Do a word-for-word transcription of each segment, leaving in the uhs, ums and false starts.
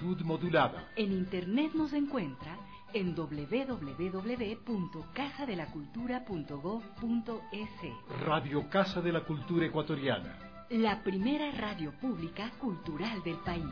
amplitud modulada. En internet nos encuentra en doble u doble u doble u punto casa de la cultura punto gob punto es. Radio Casa de la Cultura Ecuatoriana. La primera radio pública cultural del país.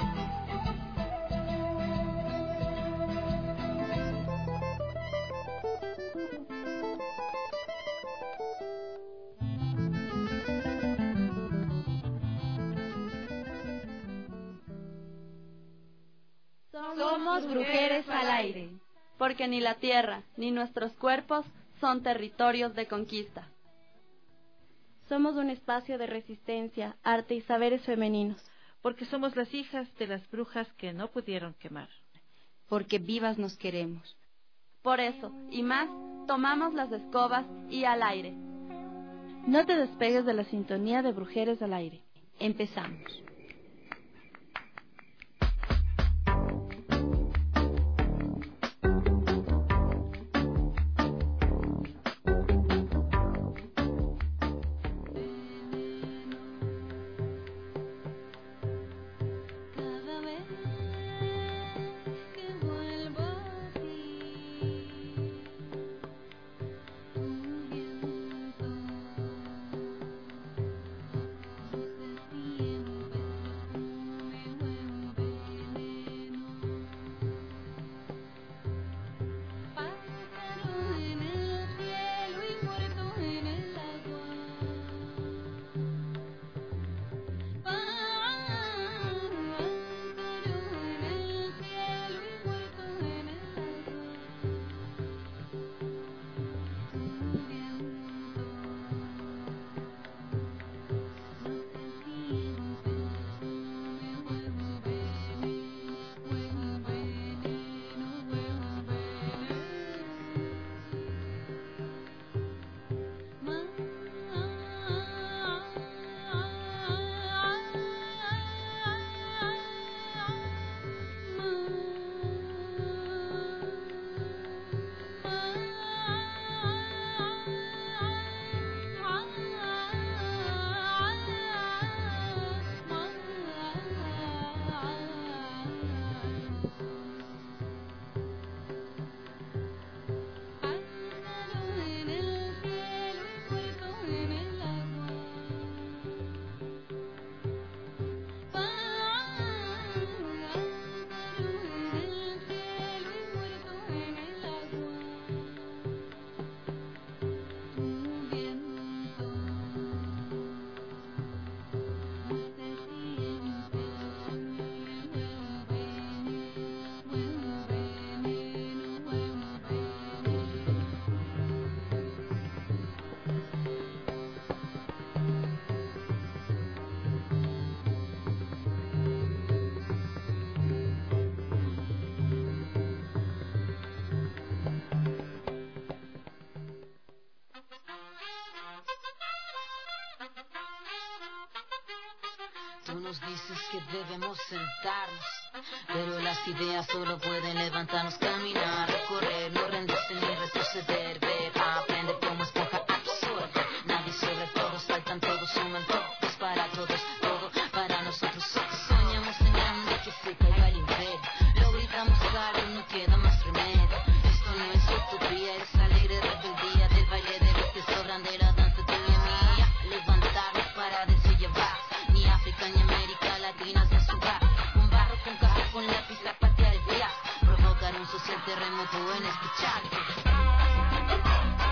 Somos Brujeres al Aire, porque ni la tierra ni nuestros cuerpos son territorios de conquista. Somos un espacio de resistencia, arte y saberes femeninos, porque somos las hijas de las brujas que no pudieron quemar. Porque vivas nos queremos. Por eso, y más, tomamos las escobas y al aire. No te despegues de la sintonía de Brujeres al Aire. Empezamos. Debemos sentarnos, pero las ideas solo pueden levantarnos, caminar, recorrer, no rendirse ni retroceder, ver, aprender como esponja, absorber. Nadie sobre todo, saltan todos, suman todos para todos, todo para nosotros. Soñamos en grande que se caiga el imperio, lo gritamos claro, no queda más remedio. Esto no es utopía, es alegre rebeldía del baile de los que sobran de la danza tuya y mía. Levantarnos para decir llevar, ni África ni América Latina se suba. Un barro con café con lápiz a patear el día, provocar un social terremoto en escuchar.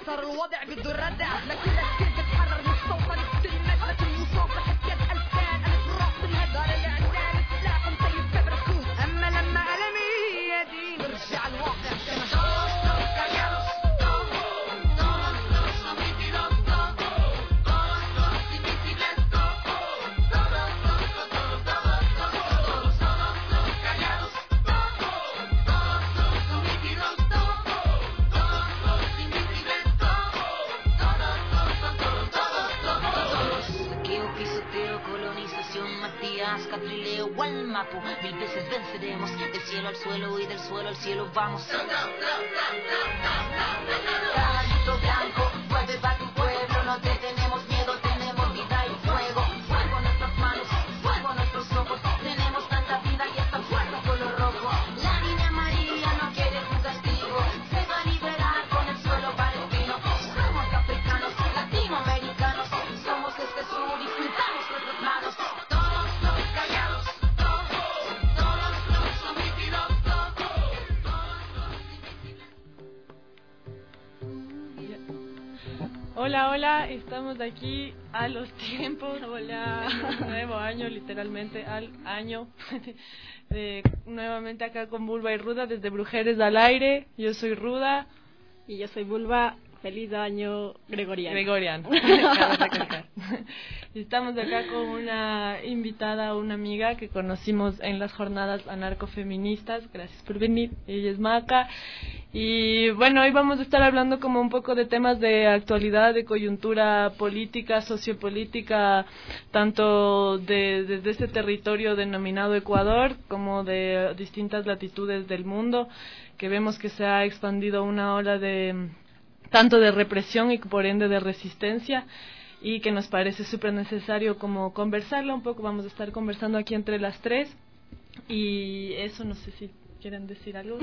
صار الوضع بده ردع لكل كتير بتحرر مستوطن الكلمات لكن مصافح كان ألفان ألف راس الهدار الإعلام سلاح مطيب كبركوز أما لما ألمي يدي نرجع الواقع كما Catrileo al mapo, mil veces venceremos, del cielo al suelo y del suelo al cielo vamos. Caballito blanco, vuelve para tu pueblo, no te tenemos miedo, tenemos vida y fuego, fuego en nuestras manos, fuego en nuestros ojos, tenemos tanta vida y hasta fuego color rojo. La niña María no quiere tu castigo, se va a liberar con el suelo palestino. Somos africanos, latinoamericanos, somos este sur y juntamos nuestras manos. Hola, hola, estamos aquí a los tiempos, hola, un nuevo año, literalmente al año, de, nuevamente acá con Bulba y Ruda desde Brujeres al Aire. Yo soy Ruda. Y yo soy Bulba. Feliz año gregoriano. Gregoriano, cabe recalcar. Estamos acá con una invitada, una amiga que conocimos en las jornadas anarcofeministas. Gracias por venir, ella es Maca. Y bueno, hoy vamos a estar hablando como un poco de temas de actualidad, de coyuntura política, sociopolítica, tanto de, desde ese territorio denominado Ecuador, como de distintas latitudes del mundo, que vemos que se ha expandido una ola de tanto de represión y por ende de resistencia, y que nos parece súper necesario como conversarla un poco. Vamos a estar conversando aquí entre las tres, y eso, no sé si quieren decir algo.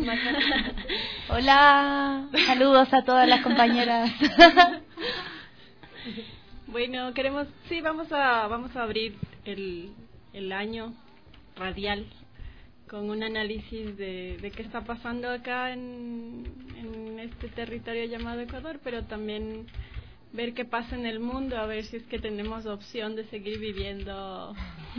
Hola, saludos a todas las compañeras. Bueno, queremos, sí, vamos a vamos a abrir el, el año radial con un análisis de, de qué está pasando acá en, en este territorio llamado Ecuador, pero también ver qué pasa en el mundo, a ver si es que tenemos opción de seguir viviendo.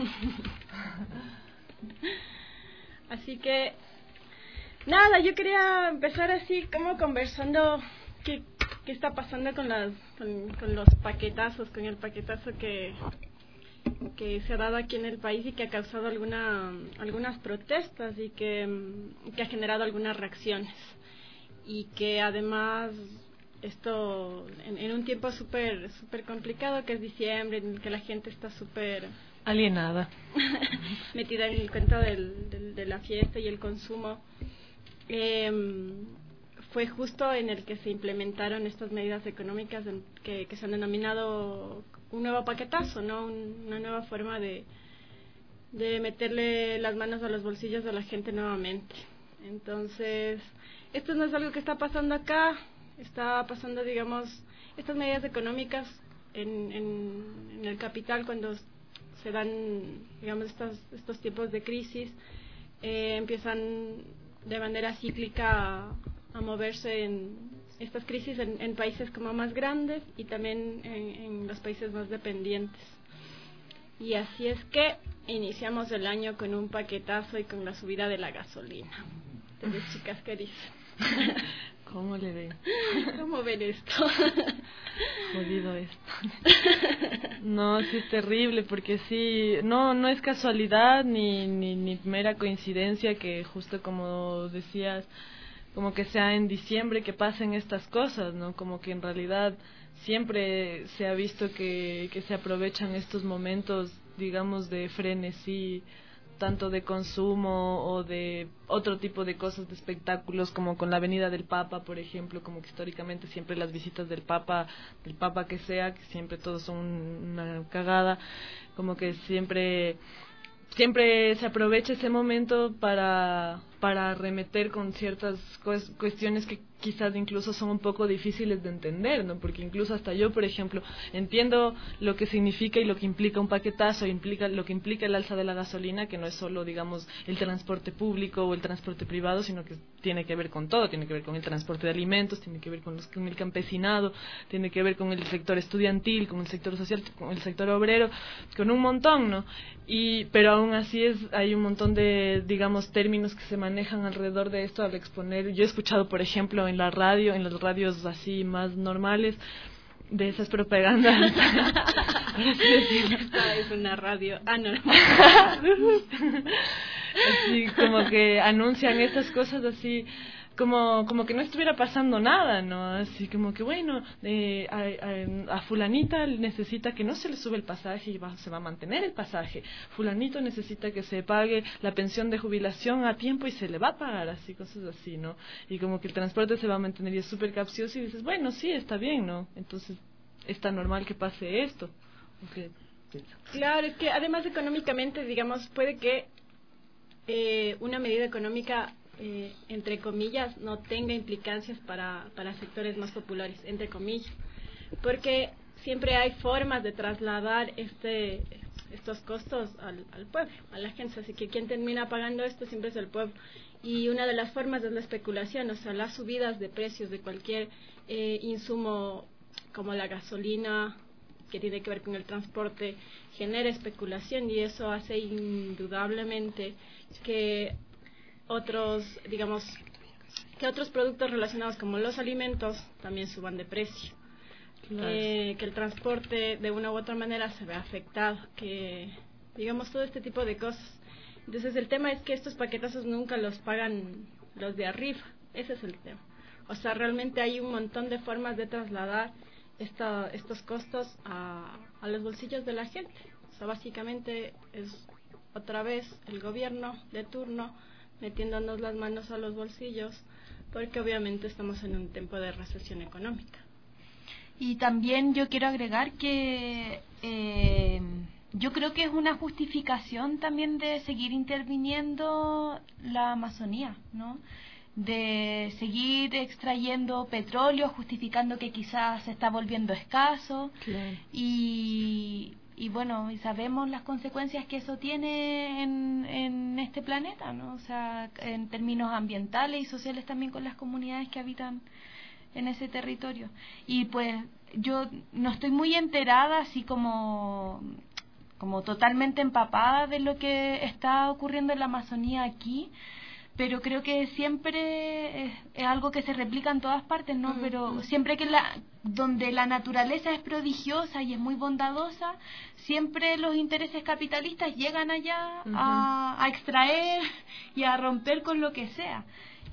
Así que, nada, yo quería empezar así como conversando qué, qué está pasando con, las, con, con los paquetazos, con el paquetazo que... que se ha dado aquí en el país y que ha causado alguna, algunas protestas y que, que ha generado algunas reacciones, y que además esto en, en un tiempo súper súper complicado, que es diciembre, en el que la gente está súper alienada, metida en el cuento del, del, de la fiesta y el consumo, eh, fue justo en el que se implementaron estas medidas económicas en, que, que se han denominado un nuevo paquetazo, ¿no? Un, una nueva forma de, de meterle las manos a los bolsillos de la gente nuevamente. Entonces, esto no es algo que está pasando acá, está pasando, digamos, estas medidas económicas en, en, en el capital, cuando se dan, digamos, estos, estos tiempos de crisis, eh, empiezan de manera cíclica a, a moverse en estas crisis en, en países como más grandes y también en, en los países más dependientes. Y así es que iniciamos el año con un paquetazo y con la subida de la gasolina. Entonces, chicas, ¿qué dicen? ¿Cómo le ven? ¿Cómo ven esto? Jodido esto. No, sí es terrible, porque sí, no no es casualidad ni, ni, ni mera coincidencia que justo como decías, como que sea en diciembre que pasen estas cosas, ¿no? Como que en realidad siempre se ha visto que, que se aprovechan estos momentos, digamos, de frenesí, tanto de consumo o de otro tipo de cosas, de espectáculos, como con la venida del Papa, por ejemplo, como que históricamente siempre las visitas del Papa, del Papa que sea, que siempre todos son una cagada, como que siempre... siempre se aprovecha ese momento para para arremeter con ciertas cu- cuestiones que quizás incluso son un poco difíciles de entender, ¿no? Porque incluso hasta yo, por ejemplo, entiendo lo que significa y lo que implica un paquetazo, implica lo que implica el alza de la gasolina, que no es solo, digamos, el transporte público o el transporte privado, sino que tiene que ver con todo, tiene que ver con el transporte de alimentos, tiene que ver con, los, con el campesinado, tiene que ver con el sector estudiantil, con el sector social, con el sector obrero, con un montón, ¿no? Y pero aún así es hay un montón de, digamos, términos que se manejan alrededor de esto al exponer. Yo he escuchado, por ejemplo, en la radio, en las radios así más normales, de esas propagandas. Esta es una radio anormal. Así como que anuncian estas cosas así, como como que no estuviera pasando nada, ¿no? Así como que, bueno, eh, a, a, a fulanita necesita que no se le sube el pasaje y va, se va a mantener el pasaje. Fulanito necesita que se pague la pensión de jubilación a tiempo y se le va a pagar, así, cosas así, ¿no? Y como que el transporte se va a mantener y es súper capcioso y dices, bueno, sí, está bien, ¿no? Entonces, está normal que pase esto. Okay. Claro, es que además económicamente, digamos, puede que eh, una medida económica Eh, entre comillas, no tenga implicancias para, para sectores más populares, entre comillas, porque siempre hay formas de trasladar este estos costos al, al pueblo, a la gente, así que quien termina pagando esto siempre es el pueblo, y una de las formas es la especulación, o sea, las subidas de precios de cualquier eh, insumo como la gasolina, que tiene que ver con el transporte, genera especulación, y eso hace indudablemente que otros, digamos, que otros productos relacionados como los alimentos también suban de precio, claro. eh, que el transporte de una u otra manera se ve afectado, que digamos todo este tipo de cosas. Entonces el tema es que estos paquetazos nunca los pagan los de arriba, ese es el tema. O sea, realmente hay un montón de formas de trasladar esta, estos costos a, a los bolsillos de la gente. O sea, básicamente es otra vez el gobierno de turno metiéndonos las manos a los bolsillos, porque obviamente estamos en un tiempo de recesión económica. Y también yo quiero agregar que eh, yo creo que es una justificación también de seguir interviniendo la Amazonía, ¿no? De seguir extrayendo petróleo, justificando que quizás se está volviendo escaso, claro. y Y bueno, y sabemos las consecuencias que eso tiene en, en este planeta, ¿no? O sea, en términos ambientales y sociales también con las comunidades que habitan en ese territorio. Y pues yo no estoy muy enterada, así como, como totalmente empapada de lo que está ocurriendo en la Amazonía aquí, pero creo que siempre es, es algo que se replica en todas partes, ¿no? Uh-huh. Pero siempre que la donde la naturaleza es prodigiosa y es muy bondadosa, siempre los intereses capitalistas llegan allá uh-huh. a, a extraer y a romper con lo que sea.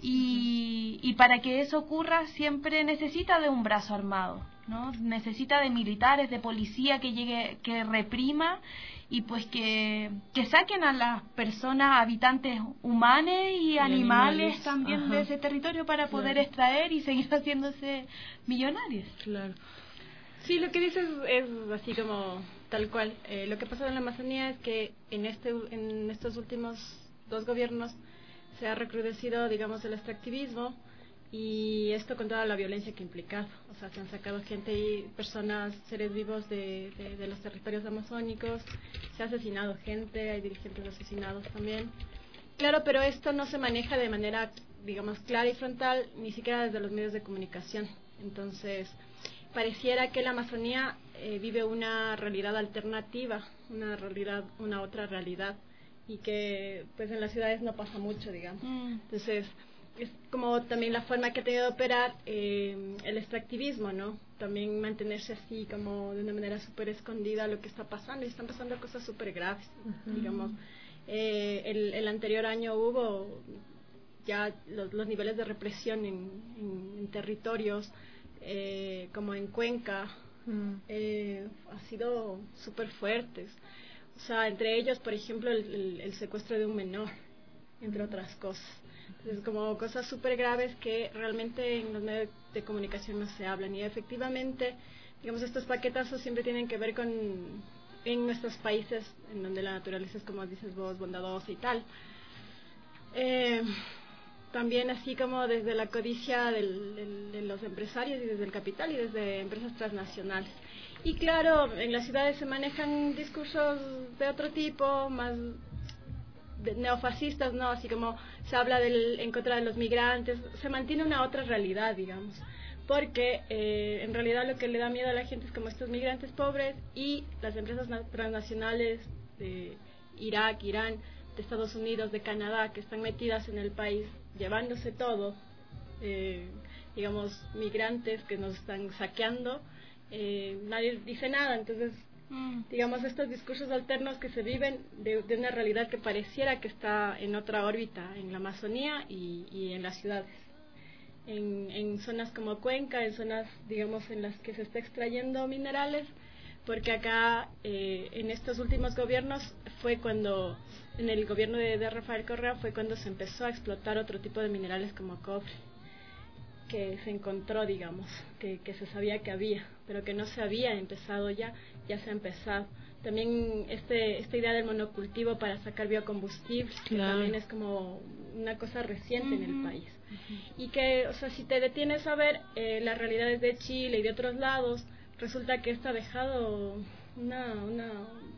Y, y para que eso ocurra siempre necesita de un brazo armado, ¿no? Necesita de militares, de policía que llegue, que reprima y pues que, que saquen a las personas, habitantes humanos y, y animales, animales también ajá. de ese territorio para poder claro. extraer y seguir haciéndose millonarios. Claro. Sí, lo que dices es así como tal cual. Eh, lo que ha pasado en la Amazonía es que en este en estos últimos dos gobiernos se ha recrudecido, digamos, el extractivismo, y esto con toda la violencia que ha implicado. O sea, se han sacado gente y personas, seres vivos de, de, de los territorios amazónicos, se ha asesinado gente, hay dirigentes asesinados también. Claro, pero esto no se maneja de manera, digamos, clara y frontal, ni siquiera desde los medios de comunicación. Entonces, pareciera que la Amazonía eh, vive una realidad alternativa, una realidad, una otra realidad, y que pues en las ciudades no pasa mucho, digamos. Mm. Entonces, es como también la forma que ha tenido de operar eh, el extractivismo, ¿no? También mantenerse así como de una manera súper escondida lo que está pasando, y están pasando cosas súper graves, uh-huh. digamos. Eh, el, el anterior año hubo ya los, los niveles de represión en, en, en territorios eh, como en Cuenca, uh-huh. eh, ha sido súper fuertes. O sea, entre ellos, por ejemplo, el, el, el secuestro de un menor, entre otras cosas. Entonces, como cosas súper graves que realmente en los medios de comunicación no se hablan. Y efectivamente, digamos, estos paquetazos siempre tienen que ver con, en nuestros países, en donde la naturaleza es, como dices vos, bondadosa y tal, Eh, también así como desde la codicia del, del, de los empresarios y desde el capital y desde empresas transnacionales. Y claro, en las ciudades se manejan discursos de otro tipo, más de neofascistas, ¿no? Así como se habla del, en contra de los migrantes, se mantiene una otra realidad, digamos. Porque eh, en realidad lo que le da miedo a la gente es como estos migrantes pobres y las empresas transnacionales de Irak, Irán, de Estados Unidos, de Canadá, que están metidas en el país, llevándose todo, eh, digamos, migrantes que nos están saqueando, eh, nadie dice nada. Entonces, mm. digamos, estos discursos alternos que se viven de, de una realidad que pareciera que está en otra órbita, en la Amazonía y, y en las ciudades. En, en zonas como Cuenca, en zonas, digamos, en las que se está extrayendo minerales, porque acá, eh, en estos últimos gobiernos, fue cuando, en el gobierno de, de Rafael Correa, fue cuando se empezó a explotar otro tipo de minerales como cobre, que se encontró, digamos, que, que se sabía que había, pero que no se había empezado ya, ya se ha empezado. También este esta idea del monocultivo para sacar biocombustible, claro, que también es como una cosa reciente uh-huh. en el país. Uh-huh. Y que, o sea, si te detienes a ver eh, las realidades de Chile y de otros lados, resulta que esto ha dejado una, una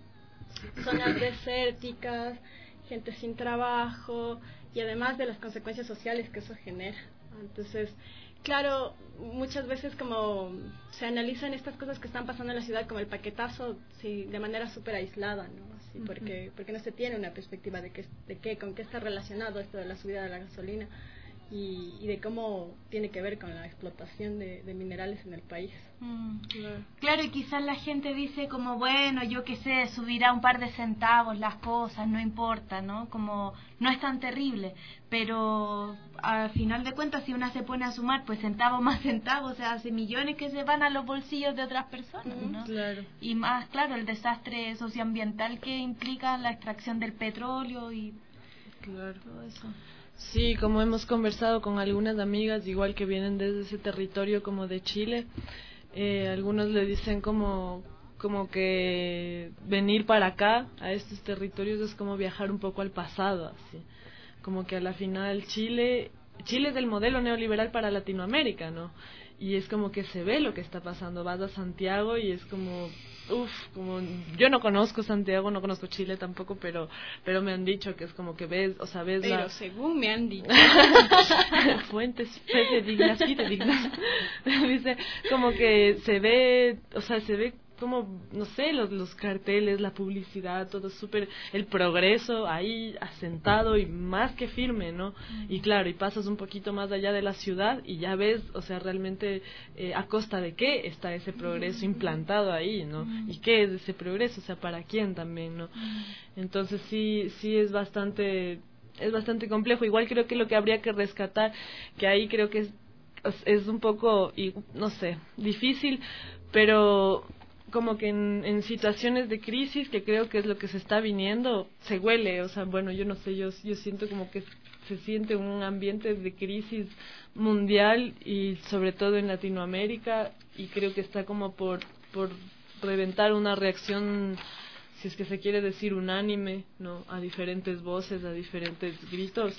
zonas desérticas, gente sin trabajo, y además de las consecuencias sociales que eso genera. Entonces, claro, muchas veces como se analizan estas cosas que están pasando en la ciudad como el paquetazo, sí, de manera súper aislada, ¿no? Sí, uh-huh. porque porque no se tiene una perspectiva de qué, de qué, con qué está relacionado esto de la subida de la gasolina y, y de cómo tiene que ver con la explotación de, de minerales en el país. Mm. Claro. Claro, y quizás la gente dice como, bueno, yo qué sé, subirá un par de centavos las cosas, no importa, ¿no? Como, no es tan terrible, pero al final de cuentas, si una se pone a sumar, pues centavo más centavo, o sea, hace millones que se van a los bolsillos de otras personas, ¿no? Claro. Y más, claro, el desastre socioambiental que implica la extracción del petróleo y claro. todo eso. Sí, como hemos conversado con algunas amigas, igual que vienen desde ese territorio como de Chile, eh, algunos le dicen como como que venir para acá, a estos territorios, es como viajar un poco al pasado, así. Como que a la final Chile, Chile es el modelo neoliberal para Latinoamérica, ¿no? Y es como que se ve lo que está pasando, vas a Santiago y es como, uff, como, yo no conozco Santiago, no conozco Chile tampoco, pero pero me han dicho que es como que ves, o sea, ves pero la... según me han dicho. Fuentes dignas, dignas. Dice, como que se ve, o sea, se ve como, no sé, los, los carteles, la publicidad, todo súper, el progreso ahí asentado y más que firme, ¿no? Y claro, y pasas un poquito más allá de la ciudad y ya ves, o sea, realmente eh, a costa de qué está ese progreso implantado ahí, ¿no? Y qué es ese progreso, o sea, para quién también, ¿no? Entonces sí, sí es bastante, es bastante complejo. Igual creo que lo que habría que rescatar, que ahí creo que es, es un poco, y no sé, difícil, pero como que en, en situaciones de crisis, que creo que es lo que se está viniendo, se huele, o sea, bueno, yo no sé, yo, yo siento como que se siente un ambiente de crisis mundial y sobre todo en Latinoamérica, y creo que está como por, por reventar una reacción, si es que se quiere decir unánime, ¿no? A diferentes voces, a diferentes gritos,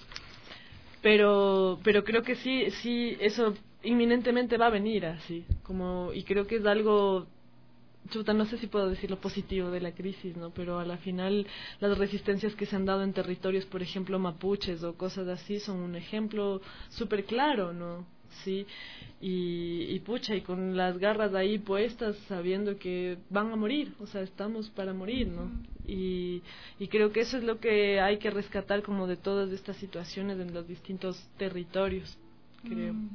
pero pero creo que sí, sí, eso inminentemente va a venir así, como, y creo que es algo... Chuta, no sé si puedo decir lo positivo de la crisis, ¿no? Pero a la final las resistencias que se han dado en territorios, por ejemplo, mapuches o cosas así, son un ejemplo súper claro, ¿no? Sí, y, y pucha, y con las garras ahí puestas, sabiendo que van a morir, o sea, estamos para morir, ¿no? Y, y creo que eso es lo que hay que rescatar como de todas estas situaciones en los distintos territorios, creo. Mm.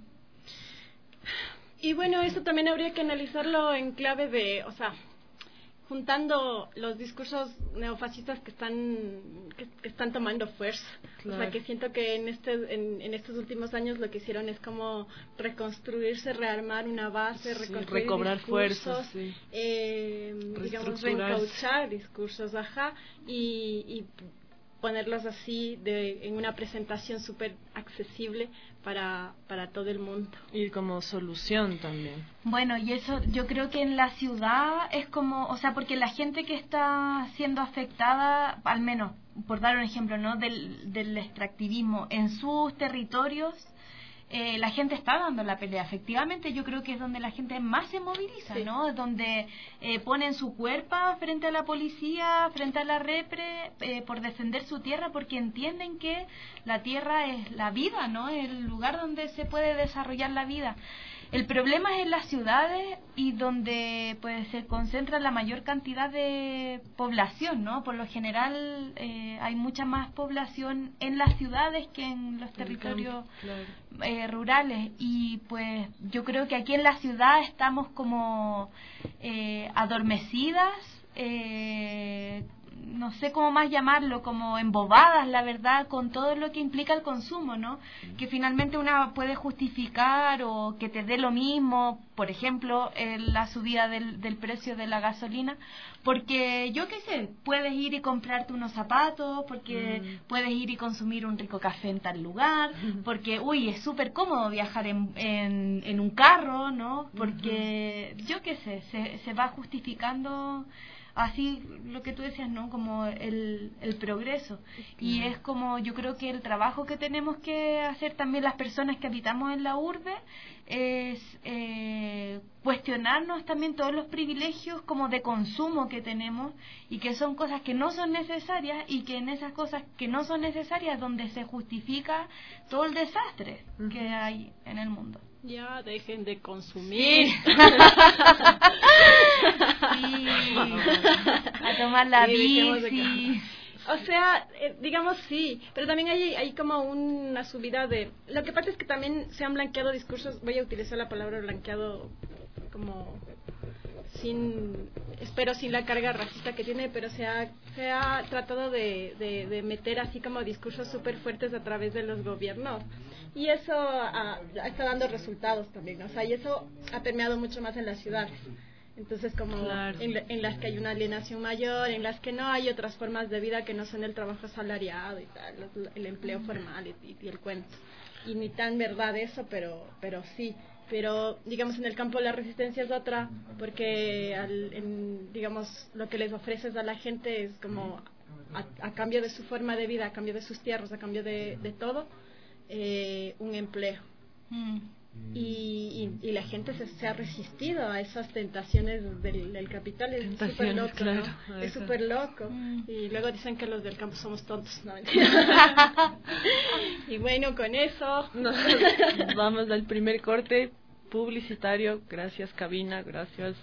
Y bueno, eso también habría que analizarlo en clave de, o sea, juntando los discursos neofascistas que están que, que están tomando fuerza. Claro. O sea, que siento que en este en, en estos últimos años lo que hicieron es como reconstruirse, rearmar una base, sí, reconstruir recobrar discursos, fuerzas, sí. eh, digamos, reencauchar discursos, ajá, y, y ponerlos así de, en una presentación súper accesible para, para todo el mundo. Y como solución también. Bueno, y eso yo creo que en la ciudad es como, o sea, porque la gente que está siendo afectada, al menos, por dar un ejemplo, ¿no?, del, del extractivismo en sus territorios, Eh, la gente está dando la pelea. Efectivamente, yo creo que es donde la gente más se moviliza, sí. ¿no? Es donde eh, ponen su cuerpo frente a la policía, frente a la repre, eh, por defender su tierra, porque entienden que la tierra es la vida, ¿no? Es el lugar donde se puede desarrollar la vida. El problema es en las ciudades y donde pues se concentra la mayor cantidad de población, ¿no? Por lo general eh, hay mucha más población en las ciudades que en los territorios claro. eh, rurales, y pues yo creo que aquí en la ciudad estamos como eh, adormecidas, eh, no sé cómo más llamarlo, como embobadas, la verdad, con todo lo que implica el consumo, ¿no? Que finalmente una puede justificar o que te dé lo mismo, por ejemplo, eh, la subida del, del precio de la gasolina, porque yo qué sé, puedes ir y comprarte unos zapatos, porque mm. puedes ir y consumir un rico café en tal lugar, porque, uy, es súper cómodo viajar en, en, en un carro, ¿no? Porque, mm-hmm. yo qué sé, se, se va justificando así lo que tú decías, ¿no? Como el, el progreso. Y es como, yo creo que el trabajo que tenemos que hacer también las personas que habitamos en la urbe es eh, cuestionarnos también todos los privilegios como de consumo que tenemos, y que son cosas que no son necesarias, y que en esas cosas que no son necesarias donde se justifica todo el desastre uh-huh. que hay en el mundo. Ya, dejen de consumir. Sí. Sí. A tomar la sí, bici. O sea, eh, digamos sí, pero también hay, hay como una subida de... Lo que pasa es que también se han blanqueado discursos, voy a utilizar la palabra blanqueado como sin, espero sin la carga racista que tiene, pero se ha, se ha tratado de, de, de meter así como discursos súper fuertes a través de los gobiernos. Y eso ha, está dando resultados también, ¿no? O sea, y eso ha permeado mucho más en las ciudades. Entonces, como claro. en, en las que hay una alienación mayor, en las que no hay otras formas de vida que no son el trabajo asalariado y tal, el empleo formal y, y el cuento. Y ni tan verdad eso, pero pero sí. Pero, digamos, en el campo de la resistencia es otra, porque, al, en, digamos, lo que les ofreces a la gente es como, a, a cambio de su forma de vida, a cambio de sus tierras, a cambio de, de todo, eh, un empleo. Mm. Y, y, y la gente se, se ha resistido a esas tentaciones del, del capital. Es súper loco, claro, ¿no? Es súper loco. Mm. Y luego dicen que los del campo somos tontos, no mentira. Y bueno, con eso nos vamos al primer corte publicitario. Gracias, cabina, gracias.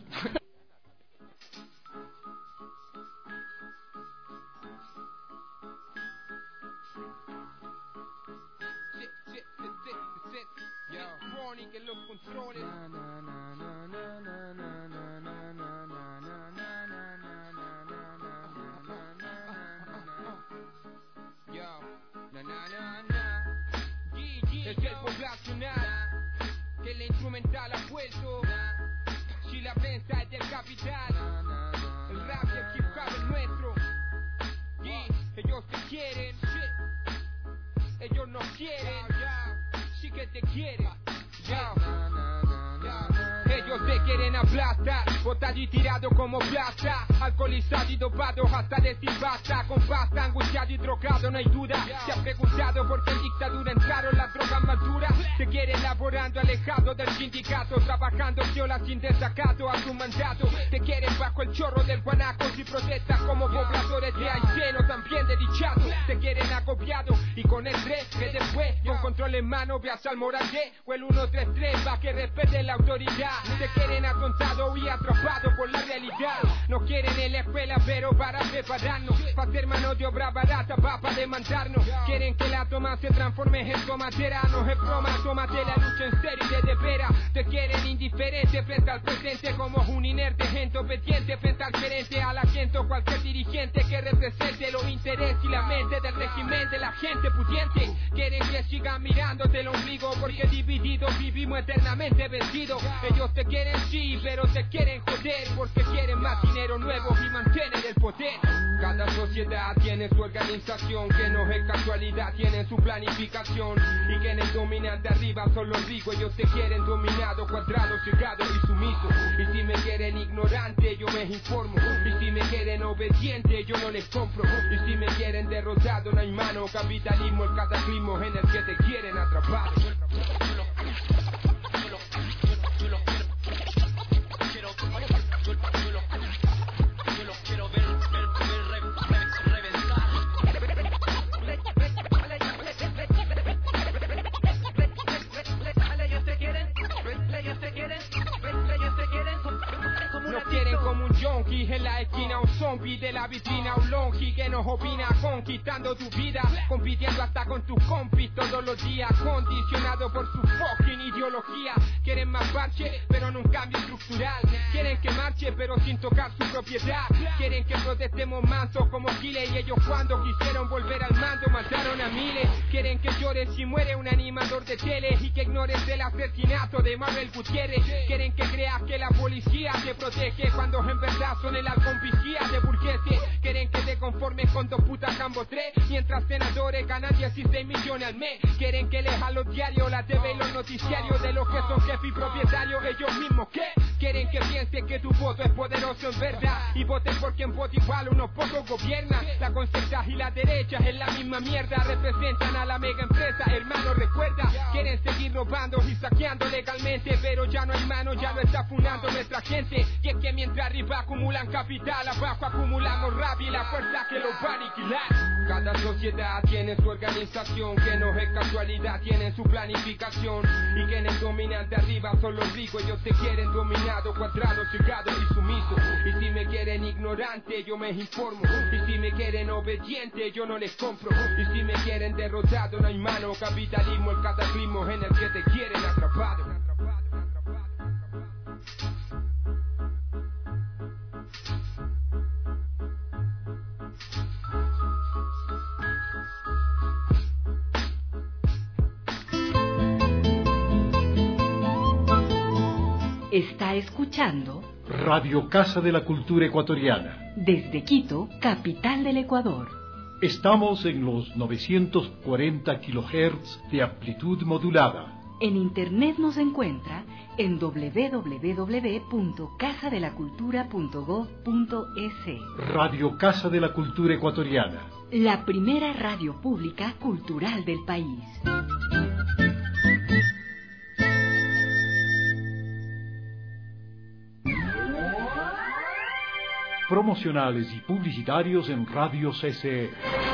Que los controles na, na, na, na, na, na, na, na, na, na, na, na, na. Es el poblacional que la instrumental ha vuelto. Si la prensa es del capital, el rap y el hip hop es nuestro. Y ellos te quieren, ellos no quieren, sí que te quieren. Yeah. Ellos te quieren aplastar, botado y tirado como plata, alcoholizado y dopado hasta decir basta, con pasta, angustiado y drogado, no hay duda. Se ha preguntado por qué en dictadura entraron las drogas más duras. Te quieren laborando alejado del sindicato, trabajando viola sin desacato a su mandato. Te quieren bajo el chorro del guanaco si protestas como pobladores de Ayseno, también de Dichato. Te quieren agobiado y con el tres que después con control en mano veas al Morandé o el uno tres tres pa' que respete la autoridad. Te quieren atontado y atrapado por la realidad. No quieren en la escuela pero para prepararnos, para hacer mano de obra barata, pa' pa' demandarnos. Quieren que la toma se transforme en tomatera. No es broma, tómate la lucha en serio y de veras. Te quieren indiferente frente al presente, como un inerte gente obediente frente al gerente, al agente o cualquier dirigente que represente los intereses y la mente mente del régimen de la gente pudiente. Quieren que siga mirándote el ombligo, porque divididos vivimos eternamente vencidos. Ellos te quieren sí, pero te quieren joder, porque quieren más dinero nuevo y mantener el poder. Cada sociedad tiene su organización, que no es casualidad, tienen su planificación. Y quienes dominan de arriba son los ricos, ellos te quieren dominado, cuadrado, cegado y sumiso. Y si me quieren ignorante, yo me informo. Y si me quieren obediente, yo no les compro. Y si me quieren derrotado, no hay mano. Capitalismo, el cataclismo en el que te quieren atrapado. Nos quieren como un yonki en la esquina, un zombie de la vitrina, un longi que nos opina conquistando tu vida, compitiendo hasta con tus compis todos los días, condicionado por su fucking ideología. Quieren más parche, pero no un cambio estructural. Quieren que marche, pero sin tocar su propiedad. Quieren que protestemos mansos como giles, y ellos cuando quisieron volver al mando mataron a miles. Quieren que llores si muere un animador de tele y que ignores el asesinato de Manuel Gutiérrez. Quieren que creas que la policía te protege cuando en verdad son el halcón vigía de burgueses. Quieren que te conformes con dos putas Cambo tres, mientras senadores ganan dieciséis millones al mes. Quieren que leas los diarios, la T V y los noticiarios de los que son jefes y propietarios ellos mismos. ¿Qué? Quieren que pienses que tu voto es poderoso en verdad y voten por quien vote igual, unos pocos gobiernan. La concerta y la derecha es la misma mierda, representan a la mega empresa, hermano recuerda. Quieren seguir robando y saqueando legalmente, pero ya no hay mano, ya lo está funando nuestra gente. Y es que mientras arriba acumulan capital, abajo acumulamos rabia y la fuerza que los va a aniquilar. Cada sociedad tiene su organización, que no es casualidad, tienen su planificación. Y quienes dominan de arriba son los ricos, ellos te quieren dominado, cuadrado, cegado y sumiso. Y si me quieren ignorante, yo me informo. Y si me quieren obediente, yo no les compro. Y si me quieren derrotado, no hay mano. Capitalismo, el cataclismo en el que te quieren atrapado. Está escuchando Radio Casa de la Cultura Ecuatoriana. Desde Quito, capital del Ecuador. Estamos en los novecientos cuarenta kilohertz de amplitud modulada. En internet nos encuentra en doble u doble u doble u punto casa de la cultura punto gob punto es. Radio Casa de la Cultura Ecuatoriana. La primera radio pública cultural del país. Promocionales y publicitarios en Radio C C E.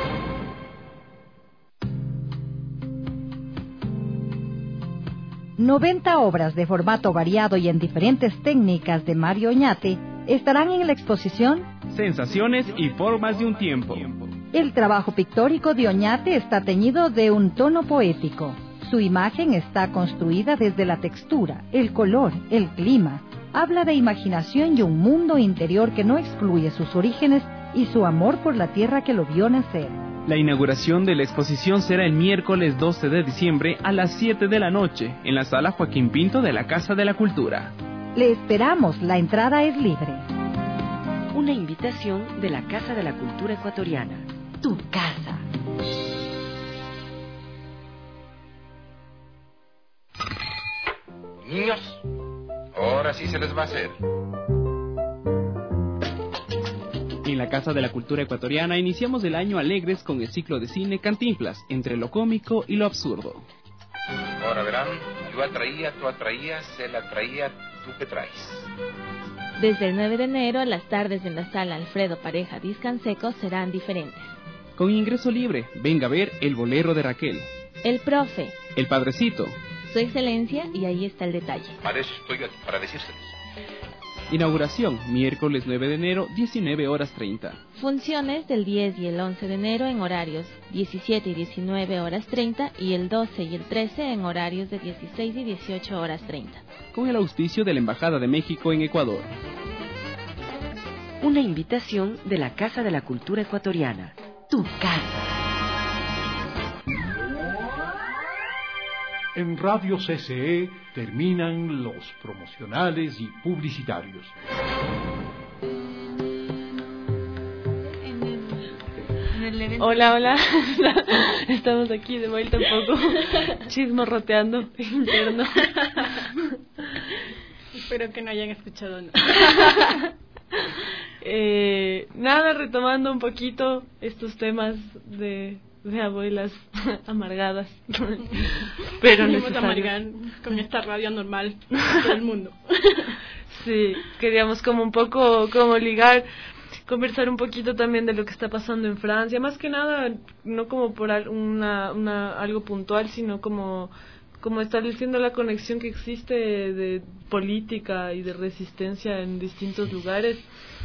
noventa obras de formato variado y en diferentes técnicas de Mario Oñate estarán en la exposición Sensaciones y formas de un tiempo. El trabajo pictórico de Oñate está teñido de un tono poético. Su imagen está construida desde la textura, el color, el clima. Habla de imaginación y un mundo interior que no excluye sus orígenes y su amor por la tierra que lo vio nacer. La inauguración de la exposición será el miércoles doce de diciembre a las siete de la noche en la sala Joaquín Pinto de la Casa de la Cultura. Le esperamos, la entrada es libre. Una invitación de la Casa de la Cultura Ecuatoriana. Tu casa. Niños, ahora sí se les va a hacer. En la Casa de la Cultura Ecuatoriana iniciamos el año alegres con el ciclo de cine Cantinflas, entre lo cómico y lo absurdo. Ahora verán, yo atraía, tú atraías, él atraía, tú qué traes. Desde el nueve de enero, las tardes en la sala Alfredo Pareja Discanseco serán diferentes. Con ingreso libre, venga a ver El Bolero de Raquel. El Profe. El Padrecito. Su Excelencia, y ahí está el detalle. Para eso estoy aquí, para decírselos. Inauguración, miércoles nueve de enero, diecinueve horas treinta. Funciones del diez y el once de enero en horarios diecisiete y diecinueve horas treinta y el doce y el trece en horarios de dieciséis y dieciocho horas treinta. Con el auspicio de la Embajada de México en Ecuador. Una invitación de la Casa de la Cultura Ecuatoriana. Tu casa. En Radio C C E terminan los promocionales y publicitarios. Hola, hola. Estamos aquí de vuelta un poco chismorroteando interno. Espero que no hayan escuchado nada. eh, nada, retomando un poquito estos temas de, de abuelas amargadas, pero necesarias. Con esta radio normal todo el mundo. Sí, queríamos como un poco como ligar, conversar un poquito también de lo que está pasando en Francia, más que nada no como por una, una algo puntual, sino como como estableciendo la conexión que existe de, de política y de resistencia en distintos lugares.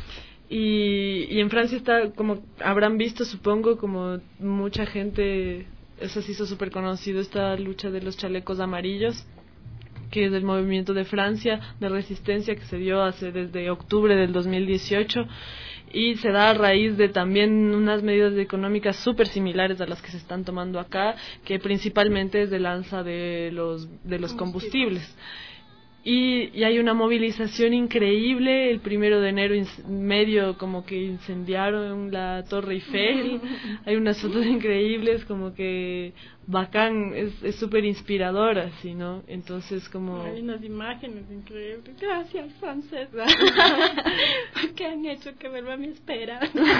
Y, y en Francia está, como habrán visto, supongo, como mucha gente, eso se hizo súper conocido, esta lucha de los chalecos amarillos, que es el movimiento de Francia de resistencia que se dio hace desde octubre del dos mil dieciocho, y se da a raíz de también unas medidas económicas súper similares a las que se están tomando acá, que principalmente es del alza de los de los combustibles. Y, y hay una movilización increíble. El primero de enero inc- medio como que incendiaron la Torre Eiffel. Hay unas fotos increíbles, como que bacán, es súper inspirador así, ¿no? Entonces como... Hay unas imágenes increíbles. Gracias, francesa. ¿Qué han hecho que vuelva a mi espera?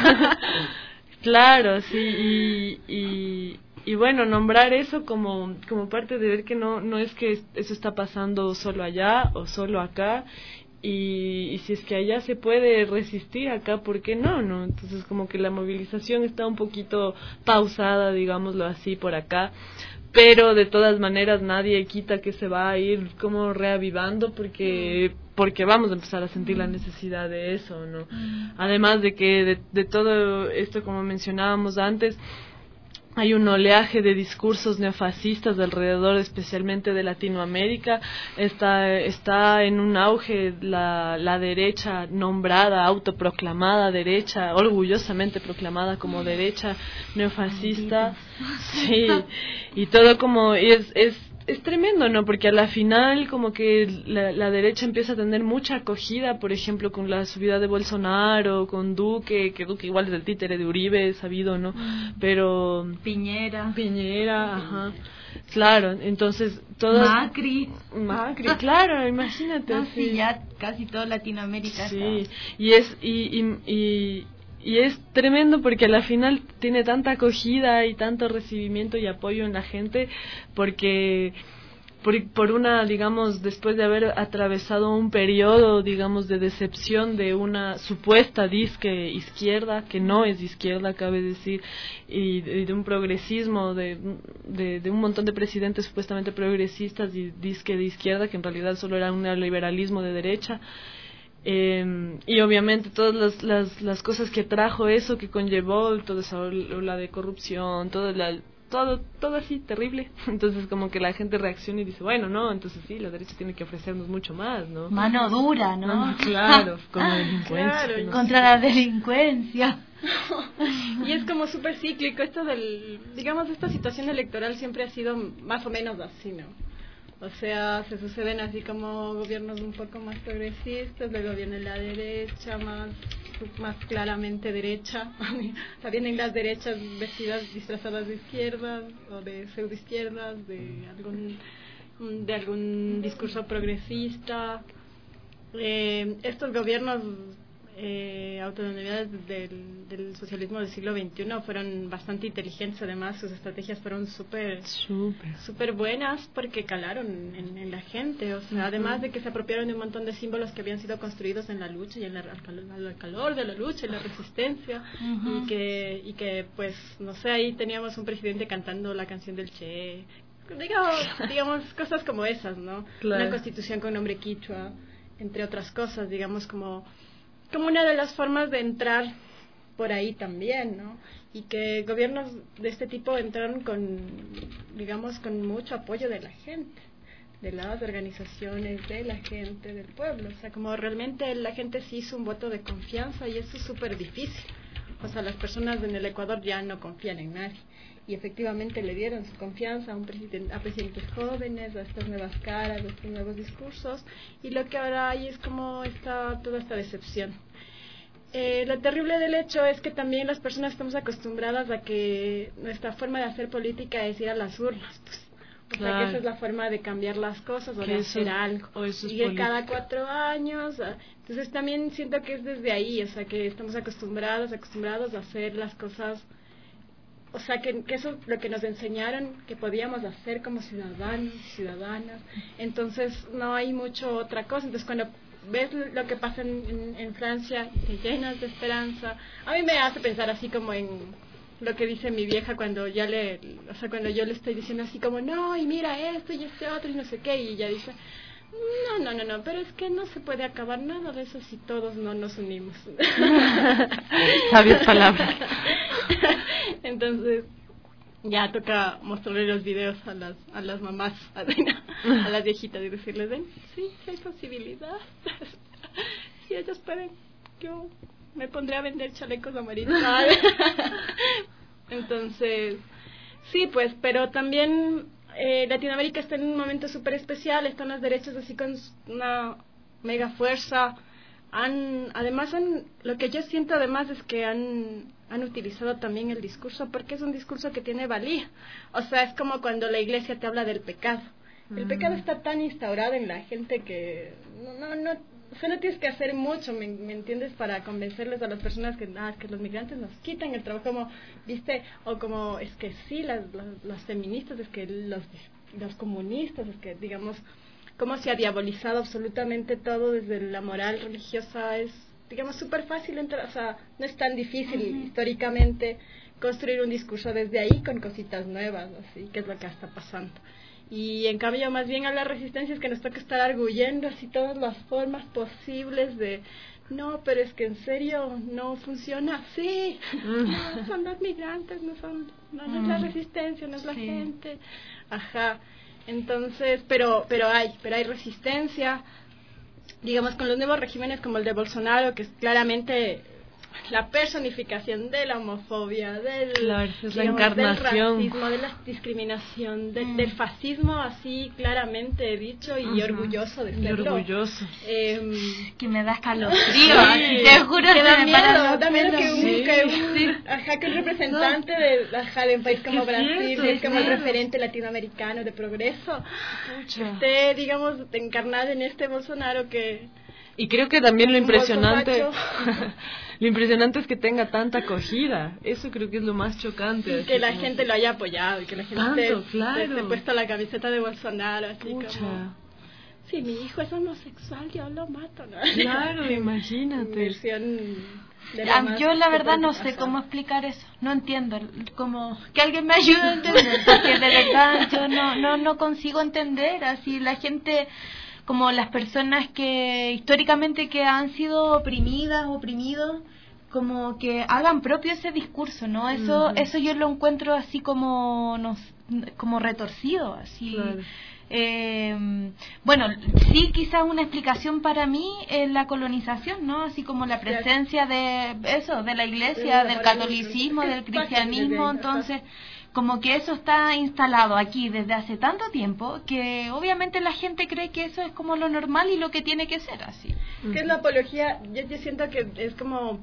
Claro, sí, y... y Y bueno, nombrar eso como como parte de ver que no no es que eso está pasando solo allá o solo acá, y, y si es que allá se puede resistir, acá, ¿por qué no? no Entonces como que la movilización está un poquito pausada, digámoslo así, por acá, pero de todas maneras nadie quita que se va a ir como reavivando, porque porque vamos a empezar a sentir la necesidad de eso, ¿no? Además de que de, de todo esto, como mencionábamos antes, hay un oleaje de discursos neofascistas alrededor, especialmente de Latinoamérica. Está está en un auge la, la derecha nombrada, autoproclamada derecha, orgullosamente proclamada como derecha neofascista. Sí, y todo como es es es tremendo, ¿no? Porque a la final como que la, la derecha empieza a tener mucha acogida, por ejemplo, con la subida de Bolsonaro, con Duque, que Duque igual es el títere de Uribe, sabido, ¿no? Pero... Piñera. Piñera, ajá. Claro, entonces todas... Macri. Macri, claro, imagínate. Ah, sí, sí, ya casi toda Latinoamérica. Sí, está. y es... y, y, y Y es tremendo porque a la final tiene tanta acogida y tanto recibimiento y apoyo en la gente, porque por, por una, digamos, después de haber atravesado un periodo, digamos, de decepción de una supuesta disque izquierda, que no es izquierda, cabe decir, y de, y de un progresismo, de, de, de un montón de presidentes supuestamente progresistas y disque de izquierda, que en realidad solo era un neoliberalismo de derecha. Eh, y obviamente todas las, las, las cosas que trajo eso, que conllevó toda esa ola de corrupción, toda la, todo todo así terrible. Entonces como que la gente reacciona y dice, bueno, no, entonces sí, la derecha tiene que ofrecernos mucho más, ¿no? Mano dura, ¿no? Mano, claro, con la delincuencia. Claro, contra la delincuencia. Y es como súper cíclico esto del, digamos, esta situación electoral siempre ha sido más o menos así, ¿no? O sea, se suceden así como gobiernos un poco más progresistas, luego viene la derecha, más más claramente derecha. O sea, vienen las derechas vestidas, disfrazadas de izquierdas o de pseudoizquierdas, de algún, de algún discurso progresista. Eh, estos gobiernos eh, autodenominados del, del socialismo del siglo veintiuno fueron bastante inteligentes, además sus estrategias fueron súper súper buenas porque calaron en, en la gente, o sea, uh-huh. Además de que se apropiaron de un montón de símbolos que habían sido construidos en la lucha y en la, al, al calor de la lucha y la resistencia, uh-huh. y que y que pues no sé, ahí teníamos un presidente cantando la canción del Che, digamos, digamos cosas como esas, ¿no? Claro. Una constitución con nombre quichua, entre otras cosas, digamos, como como una de las formas de entrar por ahí también, ¿no? Y que gobiernos de este tipo entraron con, digamos, con mucho apoyo de la gente, de las organizaciones, de la gente, del pueblo. O sea, como realmente la gente sí hizo un voto de confianza, y eso es súper difícil. o sea, las personas en el Ecuador ya no confían en nadie. Y efectivamente le dieron su confianza a, un presidente, a presidentes jóvenes, a estas nuevas caras, a estos nuevos discursos, y lo que ahora hay es como esta, toda esta decepción. Eh, lo terrible del hecho es que también las personas estamos acostumbradas a que nuestra forma de hacer política es ir a las urnas, pues. O claro. sea, que esa es la forma de cambiar las cosas o de hacer eso, algo. O eso es y política. Cada cuatro años. Entonces también siento que es desde ahí, o sea, que estamos acostumbrados, acostumbrados a hacer las cosas. O sea, que, que eso es lo que nos enseñaron que podíamos hacer como ciudadanos y ciudadanas. Entonces no hay mucho otra cosa. Entonces cuando ves lo que pasa en, en, en Francia, te llenas de esperanza. A mí me hace pensar así como en lo que dice mi vieja cuando ya le, o sea, cuando yo le estoy diciendo así como, no, y mira esto y este otro y no sé qué, y ella dice, no, no, no, no, pero es que no se puede acabar nada de eso si todos no nos unimos. Sabias palabras. Entonces, ya toca mostrarle los videos a las a las mamás, a, a las viejitas y decirles, ven, sí, sí hay posibilidad. Si ellos pueden, yo me pondré a vender chalecos amarillos. Entonces, sí, pues, pero también eh, Latinoamérica está en un momento súper especial, están los derechos así con una mega fuerza. Han, además, han, lo que yo siento además es que han, han utilizado también el discurso, porque es un discurso que tiene valía. O sea, es como cuando la iglesia te habla del pecado. El mm. pecado está tan instaurado en la gente que no, no, no o sea, no tienes que hacer mucho, ¿me, me entiendes? Para convencerles a las personas que, ah, que los migrantes nos quitan el trabajo, como, ¿viste? O como, es que sí, las, las, las feministas, es que los, los comunistas, es que, digamos, cómo se ha diabolizado absolutamente todo desde la moral religiosa. Es, digamos, súper fácil entrar, o sea, no es tan difícil uh-huh. históricamente construir un discurso desde ahí con cositas nuevas, así, que es lo que está pasando. Y en cambio más bien a la resistencia es que nos toca estar arguyendo así todas las formas posibles de no, pero es que en serio no funciona así. No, son los migrantes, no son, no, no es la resistencia, no es la sí. gente. Ajá. Entonces, pero pero hay, pero hay resistencia, digamos, con los nuevos regímenes como el de Bolsonaro, que es claramente la personificación de la homofobia, del, claro, es digamos, la encarnación del racismo, de la discriminación, de, mm. del fascismo, así claramente dicho y uh-huh. orgulloso de serlo. Orgulloso. Eh, que me da escalofrío, sí. te juro que da me miedo, da miedo que un, sí. que un, sí. ajá, que un representante no. de, ajá, de un país como Brasil, cierto, es como el referente latinoamericano de progreso, Pucha. esté, digamos, encarnado en este Bolsonaro que... Y creo que también lo impresionante lo impresionante es que tenga tanta acogida. Eso creo que es lo más chocante. Y que la gente lo haya apoyado y que la gente Tanto, se, claro. se, se puesto la camiseta de Bolsonaro así Pucha. como si mi hijo es homosexual yo lo mato, ¿no? Claro, imagínate. Ah, yo la verdad no sé cómo explicar eso, no entiendo, como que alguien me ayude a entender, porque de verdad yo no no no consigo entender así la gente, como las personas que históricamente que han sido oprimidas, oprimidos, como que hagan propio ese discurso, ¿no? Eso uh-huh. eso yo lo encuentro así como nos, como retorcido, así. Claro. Eh, bueno, sí, quizás una explicación para mí es la colonización, ¿no? Así como la presencia de eso, de la iglesia, del catolicismo, del cristianismo, entonces como que eso está instalado aquí desde hace tanto tiempo que obviamente la gente cree que eso es como lo normal y lo que tiene que ser así. ¿Qué es la apología? Yo, yo siento que es como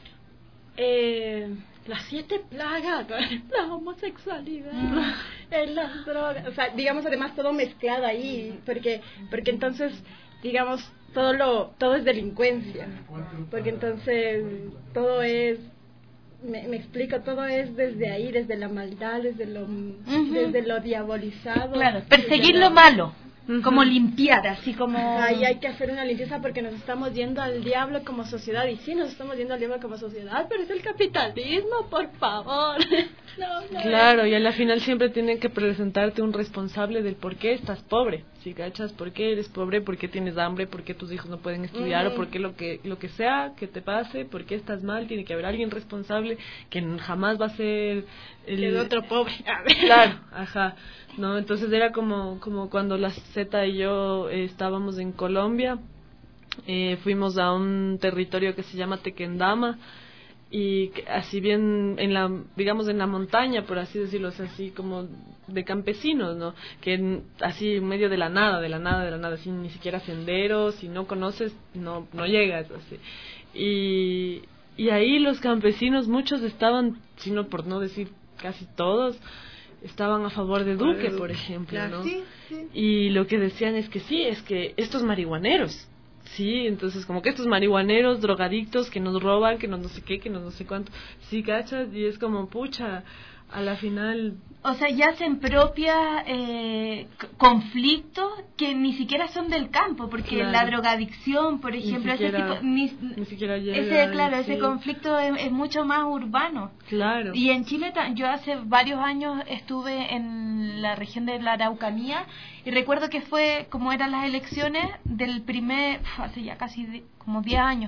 eh, las siete plagas, la homosexualidad, mm. las drogas, o sea, digamos además todo mezclado ahí, porque porque entonces, digamos, todo lo todo es delincuencia, porque entonces todo es Me, me explico, todo es desde ahí, desde la maldad, desde lo uh-huh. desde lo diabolizado. Claro, perseguir lo malo, uh-huh. como limpiar, así como... Ahí hay que hacer una limpieza porque nos estamos yendo al diablo como sociedad, y sí nos estamos yendo al diablo como sociedad, pero es el capitalismo, por favor. No, no claro, es. Y a la final siempre tienen que presentarte un responsable del por qué estás pobre, si cachas, por qué eres pobre, por qué tienes hambre, por qué tus hijos no pueden estudiar, uh-huh. o por qué lo que lo que sea que te pase, por qué estás mal, tiene que haber alguien responsable que jamás va a ser el, el otro pobre. Claro, ajá, no, entonces era como como cuando la Z y yo eh, estábamos en Colombia, eh, fuimos a un territorio que se llama Tequendama. y que así bien en la, digamos, en la montaña, por así decirlo, o sea, así como de campesinos, ¿no? Que en, así en medio de la nada, de la nada, de la nada, sin ni siquiera senderos, si no conoces, no no llegas, así. Y, y ahí los campesinos, muchos estaban, sino por no decir casi todos, estaban a favor de Duque, por ejemplo, ¿no? Sí, sí. Y lo que decían es que sí, es que estos marihuaneros, sí, entonces como que estos marihuaneros, drogadictos que nos roban, que no, no sé qué, que no, no sé cuánto, sí, cachas, y es como, pucha, a la final... O sea, ya hacen propia eh, c- conflictos que ni siquiera son del campo, porque Claro. la drogadicción, por ejemplo, ni siquiera, ese tipo... Ni, ni siquiera llega, ese, claro, sí. ese conflicto es, es mucho más urbano. Claro. Y en Chile, ta- yo hace varios años estuve en la región de la Araucanía y recuerdo que fue como eran las elecciones del primer, uf, hace ya casi de- como diez años,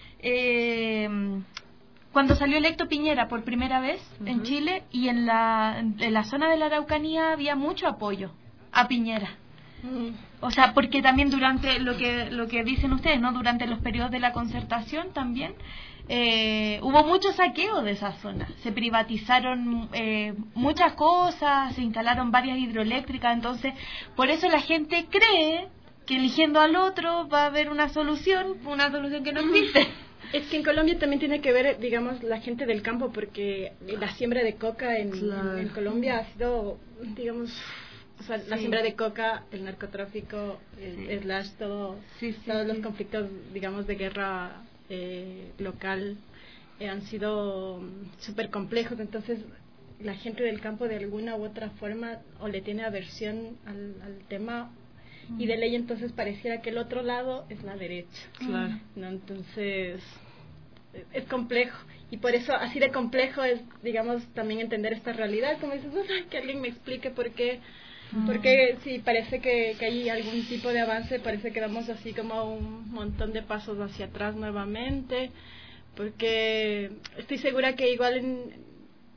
eh, cuando salió electo Piñera por primera vez uh-huh. en Chile, y en la, en la zona de la Araucanía había mucho apoyo a Piñera. Uh-huh. O sea, porque también durante lo que lo que dicen ustedes, ¿no? Durante los periodos de la concertación también eh, hubo mucho saqueo de esa zona. Se privatizaron eh, muchas cosas, se instalaron varias hidroeléctricas, entonces por eso la gente cree que eligiendo al otro va a haber una solución, una solución que no existe. Es que en Colombia también tiene que ver, digamos, la gente del campo, porque la siembra de coca en, claro. en, en Colombia ha sido, digamos, o sea, sí. la siembra de coca, el narcotráfico, el, slash, todo, sí, sí, todos sí. los conflictos, digamos, de guerra eh, local eh, han sido súper complejos. Entonces, la gente del campo de alguna u otra forma o le tiene aversión al, al tema, y de ley entonces pareciera que el otro lado es la derecha. Claro. ¿No? Entonces es complejo, y por eso así de complejo es, digamos, también entender esta realidad, como dices, que alguien me explique por qué, mm. porque si parece que, que hay algún tipo de avance, parece que damos así como un montón de pasos hacia atrás nuevamente, porque estoy segura que igual en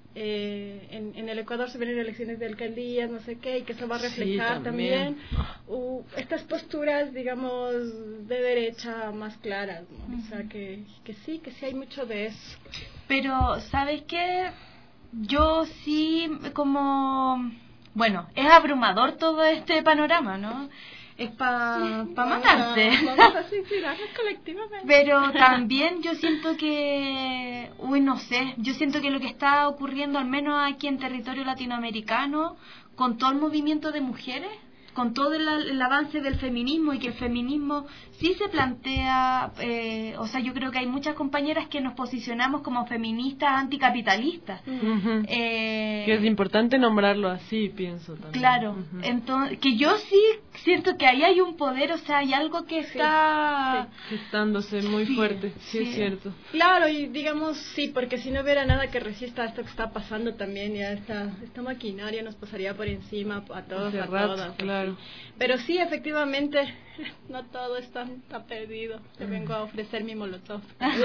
Eh, en, en el Ecuador se vienen elecciones de alcaldías, no sé qué, y que eso va a reflejar sí, también, también uh, estas posturas, digamos, de derecha más claras, ¿no? Uh-huh. O sea, que, que sí, que sí hay mucho de eso. Pero, ¿sabes qué? Yo sí, como... Bueno, es abrumador todo este panorama, ¿no? Es para sí, pa matarse. Vamos a suicidarnos colectivamente. Pero también yo siento que, uy, no sé, yo siento que lo que está ocurriendo, al menos aquí en territorio latinoamericano, con todo el movimiento de mujeres, con todo el, el avance del feminismo, y que el feminismo sí se plantea, eh, o sea, yo creo que hay muchas compañeras que nos posicionamos como feministas anticapitalistas. Uh-huh. eh, que es importante nombrarlo así, pienso también. Claro, uh-huh. entonces, que yo sí siento que ahí hay un poder, o sea, hay algo que está... Sí, gestándose muy sí, fuerte, sí, sí es cierto. Claro, y digamos, sí, porque si no hubiera nada que resista a esto que está pasando también, ya esta, esta maquinaria nos pasaría por encima a todos, Hace a rato, todas. Claro. Pero sí, efectivamente, no todo está, está perdido. Te vengo a ofrecer mi molotov.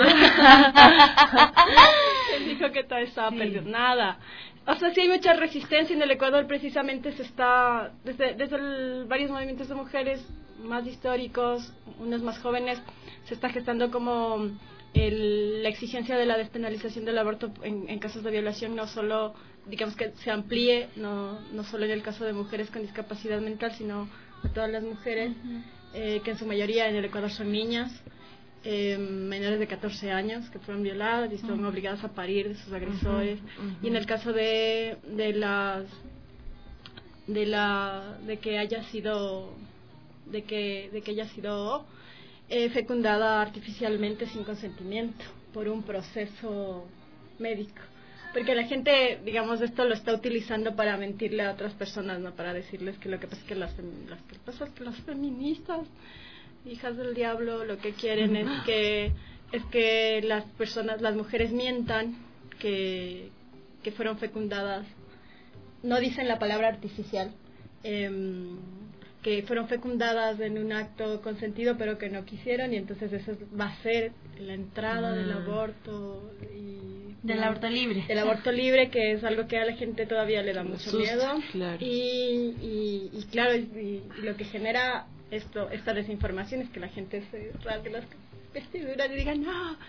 Él dijo que todo estaba sí. perdido. Nada. O sea, sí hay mucha resistencia en el Ecuador. Precisamente se está, desde, desde el, varios movimientos de mujeres más históricos, unos más jóvenes, se está gestando como el, la exigencia de la despenalización del aborto en, en casos de violación, no solo, digamos, que se amplíe, no, no solo en el caso de mujeres con discapacidad mental, sino a todas las mujeres, uh-huh. eh, que en su mayoría en el Ecuador son niñas, eh, menores de catorce años, que fueron violadas y son uh-huh. obligadas a parir de sus agresores. Uh-huh. Y en el caso de, de las de la de que haya sido de que de que haya sido eh, fecundada artificialmente sin consentimiento por un proceso médico, porque la gente, digamos, esto lo está utilizando para mentirle a otras personas, no, para decirles que lo que pasa es que las, las que pasa es que las feministas, hijas del diablo, lo que quieren es que es que las personas, las mujeres mientan que que fueron fecundadas, no dicen la palabra artificial, eh, que fueron fecundadas en un acto consentido pero que no quisieron, y entonces eso va a ser la entrada mm. del aborto y del no, aborto libre del aborto libre, que es algo que a la gente todavía le da mucho Susto, miedo, claro. y, y, y claro, y, y lo que genera esto esta desinformación es que la gente se rasgue las vestiduras y diga no.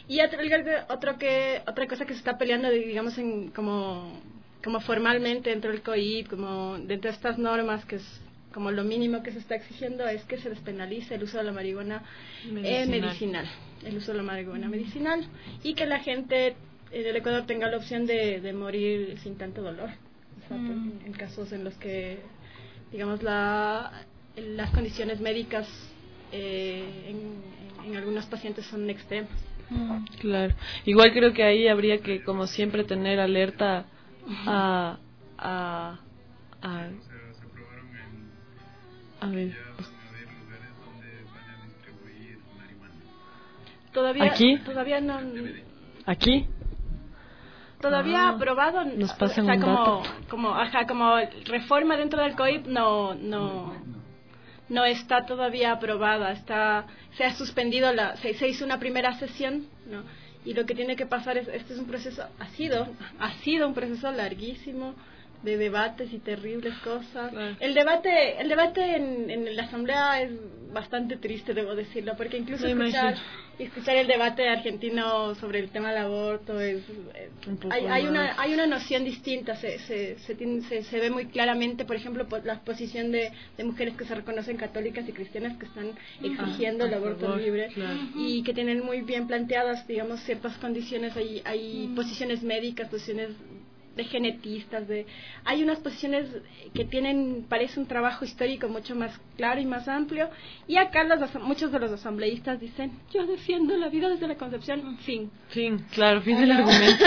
Y otro, otro que, otra cosa que se está peleando, digamos, en, como, como formalmente dentro del C O I P, como dentro de estas normas, que es como lo mínimo que se está exigiendo, es que se despenalice el uso de la marihuana medicinal, eh, medicinal el uso de la marihuana medicinal, y que la gente del Ecuador tenga la opción de, de morir sin tanto dolor. O sea, mm. en casos en los que, digamos, la, las condiciones médicas eh, en, en algunos pacientes son extremas. Mm. Claro. Igual creo que ahí habría que, como siempre, tener alerta a... a, a A ver. Todavía, ¿Aquí? Todavía no. ¿Aquí? Todavía ah, aprobado. Nos pasan o sea, un como, dato. como, ajá, como reforma dentro del C O I P no, no, no está todavía aprobada. Está, se ha suspendido la, se, se hizo una primera sesión, ¿no? Y lo que tiene que pasar es, este es un proceso, ha sido, ha sido un proceso larguísimo, de debates y terribles cosas. Claro. El debate el debate en, en la asamblea es bastante triste, debo decirlo, porque incluso Me escuchar imagino. escuchar el debate argentino sobre el tema del aborto es, es hay, hay una hay una noción distinta, se se se, tiene, se se ve muy claramente, por ejemplo, por la posición de, de mujeres que se reconocen católicas y cristianas que están exigiendo ah, el aborto favor, libre, claro. Y que tienen muy bien planteadas, digamos, ciertas condiciones. Hay hay mm. posiciones médicas, posiciones de genetistas, de hay unas posiciones que tienen, parece un trabajo histórico mucho más claro y más amplio, y acá los, muchos de los asambleístas dicen, yo defiendo la vida desde la concepción, fin. Fin, claro, fin del argumento.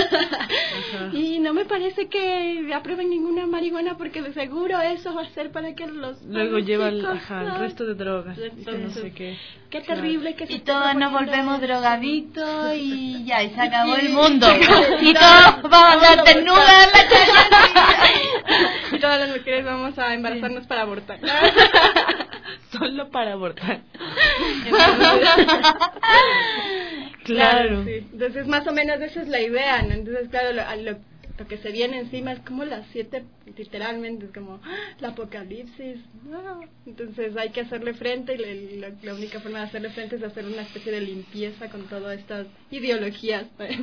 Y no me parece que aprueben ninguna marihuana, porque de seguro eso va a ser para que los... Luego lleva el, ajá, el resto de drogas. Entonces, no sé qué. Qué terrible que se y todos nos volvemos drogadictos y ya, y se acabó y, el mundo. Y, y todos vamos a andar desnudas en la calle. Y todas las mujeres vamos a embarazarnos para abortar. Solo para abortar. Entonces, claro. Claro, sí. Entonces, más o menos esa es la idea, ¿no? Entonces, claro, lo, lo, lo que se viene encima es como las siete, literalmente, es como ¡ah! El apocalipsis. ¡Ah! Entonces, hay que hacerle frente, y la, la, la única forma de hacerle frente es hacer una especie de limpieza con todas estas ideologías.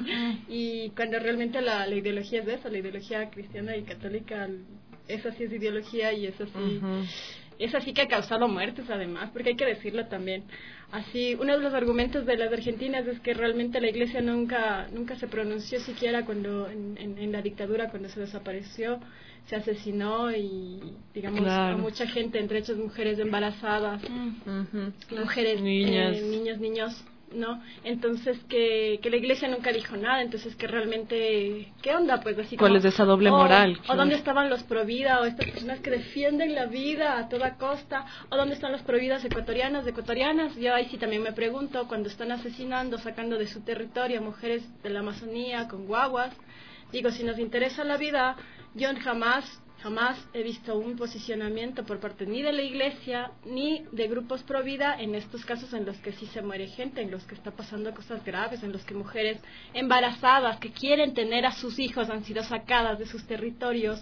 Y cuando realmente la, la ideología es de eso, la ideología cristiana y católica, esa sí es ideología, y esa sí... Uh-huh. Esa sí que ha causado muertes, además, porque hay que decirlo también. Así, uno de los argumentos de las argentinas es que realmente la Iglesia nunca nunca se pronunció siquiera cuando en, en, en la dictadura, cuando se desapareció, se asesinó, y digamos claro. a mucha gente, entre ellas mujeres embarazadas, uh-huh. mujeres, niñas, eh, niños, niños, ¿no? Entonces que, que la Iglesia nunca dijo nada, entonces que realmente, ¿qué onda? Pues así ¿cuál como, es esa doble o, moral? O claro. dónde estaban los provida, o estas personas que defienden la vida a toda costa, o dónde están los providas ecuatorianos, ecuatorianas. Yo ahí sí también me pregunto, cuando están asesinando, sacando de su territorio a mujeres de la Amazonía con guaguas, digo, si nos interesa la vida, yo jamás Jamás he visto un posicionamiento por parte ni de la Iglesia ni de grupos pro vida en estos casos en los que sí se muere gente, en los que está pasando cosas graves, en los que mujeres embarazadas que quieren tener a sus hijos han sido sacadas de sus territorios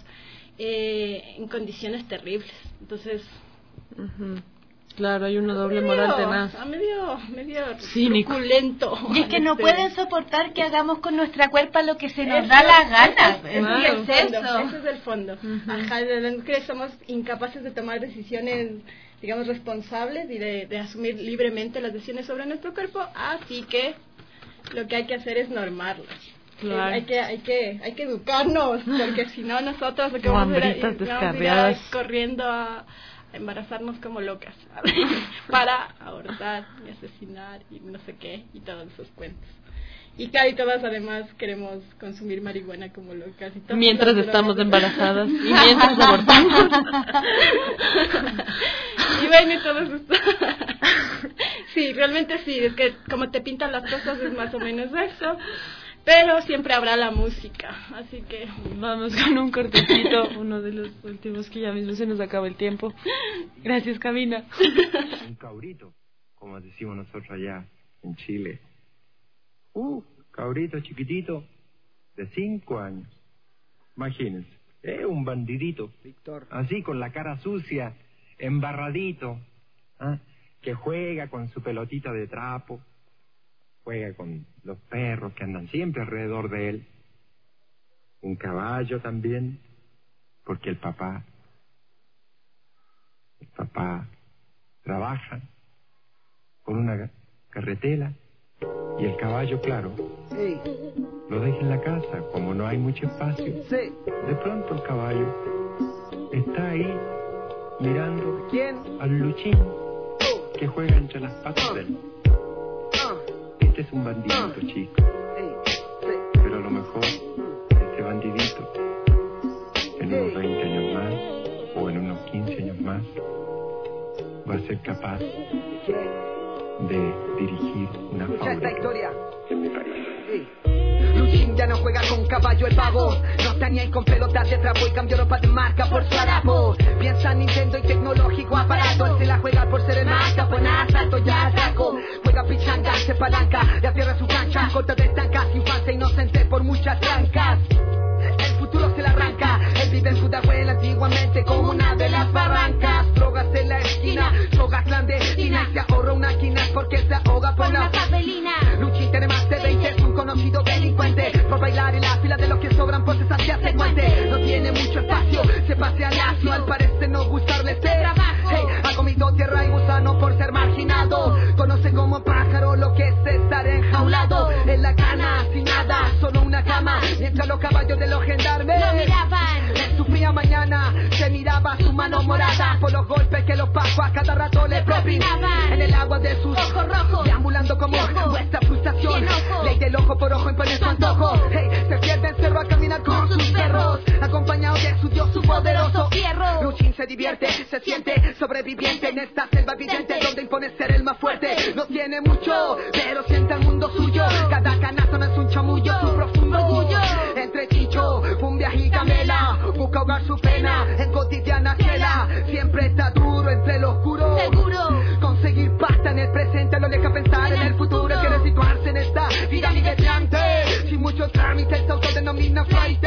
eh, en condiciones terribles. Entonces... Uh-huh. Claro, hay una doble medio, moral tenaz. Medio, medio cínico. Truculento. Y es que no pueden soportar que hagamos con nuestra cuerpa lo que se nos eso, da la gana. Ese, claro. es, el fondo, ese es el fondo. Uh-huh. Ajá, las mujeres somos incapaces de tomar decisiones, digamos, responsables y de, de asumir libremente las decisiones sobre nuestro cuerpo, así que lo que hay que hacer es normarlas. Claro. Eh, hay que hay que hay que educarnos, porque si no nosotros lo que vamos a ir, vamos a ir a, corriendo a embarazarnos como locas para abortar y asesinar y no sé qué y todos esos cuentos. Y claro, y todas además queremos consumir marihuana como locas y todo mientras estamos embarazadas y mientras abortamos. Y bueno, y todo eso. Sí, realmente sí, es que como te pintan las cosas es más o menos eso. Pero siempre habrá la música, así que... Vamos con un cortecito, uno de los últimos, que ya mismo se nos acaba el tiempo. Gracias, Camina. Un cabrito, como decimos nosotros allá en Chile. Uh, cabrito chiquitito, de cinco años. Imagínense, es eh, un bandidito. Víctor. Así, con la cara sucia, embarradito, ¿eh? Que juega con su pelotita de trapo. juega con los perros que andan siempre alrededor de él, un caballo también, porque el papá, el papá trabaja con una carretela y el caballo, claro, Hey. lo deja en la casa, como no hay mucho espacio. Sí. De pronto el caballo está ahí mirando ¿Quién? al Luchín que juega entre las patas de él. Este es un bandidito, chico. Pero a lo mejor este bandidito en unos veinte años más o en unos quince años más va a ser capaz de dirigir una Escucha esta fábrica historia. en mi país. Hey. Luchín ya no juega con caballo el pavo. No está ni ahí con pelotas de trapo y cambió ropa de marca por su harapo. Piensa en Nintendo y tecnológico aparato. Él se la juega por ser el más capo en asalto, ya saco. Juega pichanga, se palanca, ya cierra su cancha. Corta de estancas, infancia inocente por muchas trancas. El futuro se la arranca. Él vive en Pudahuel antiguamente como una de las barrancas. Drogas en la esquina, sogas clandestinas. Se ahorra una quina porque se ahoga por una favelina. Luchín tiene más de veinte, es un conocido delincuente. Por bailar en la fila de los que sobran, pues esa se hace guante. No tiene mucho espacio, se pasea lacio. Al parecer no gustarle este trabajo. Hey, ha comido tierra y gusano por ser marginado. Conoce como pájaro lo que es estar enjaulado. En la cana, sin nada, solo una cama. Mientras los caballos de los gendarmes lo miraban. En su fría mañana se miraba su mano morada por los golpes que los pacos a cada rato le propinaban. En el agua de sus ojos rojos, deambulando como vuestra frustración. Ley del ojo por ojo impone su antojo. Hey, se pierde en cerro a caminar con sus perros, acompañado de su dios, su poderoso fierro. Luchín se divierte, se siente sobreviviente en esta selva evidente donde impone ser el más fuerte. No tiene mucho, pero siente el mundo suyo. Cada canazo no es un chamullo, su profundo orgullo. Entre chicho, cumbia y camela, busca ahogar su pena en cotidiana cela. Siempre está duro entre lo oscuro. Seguro. Conseguir pasta en el presente lo deja pensar en el futuro. Quiere situarse en esta vida migrante. Sin muchos trámites se autodenomina flight.